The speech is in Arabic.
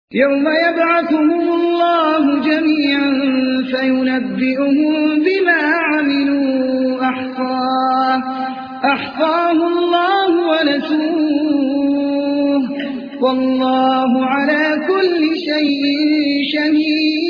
يوم يبعثهم الله جميعا فينبئهم بما عملوا أحصاه الله ونسوه والله على كل شيء شهيد.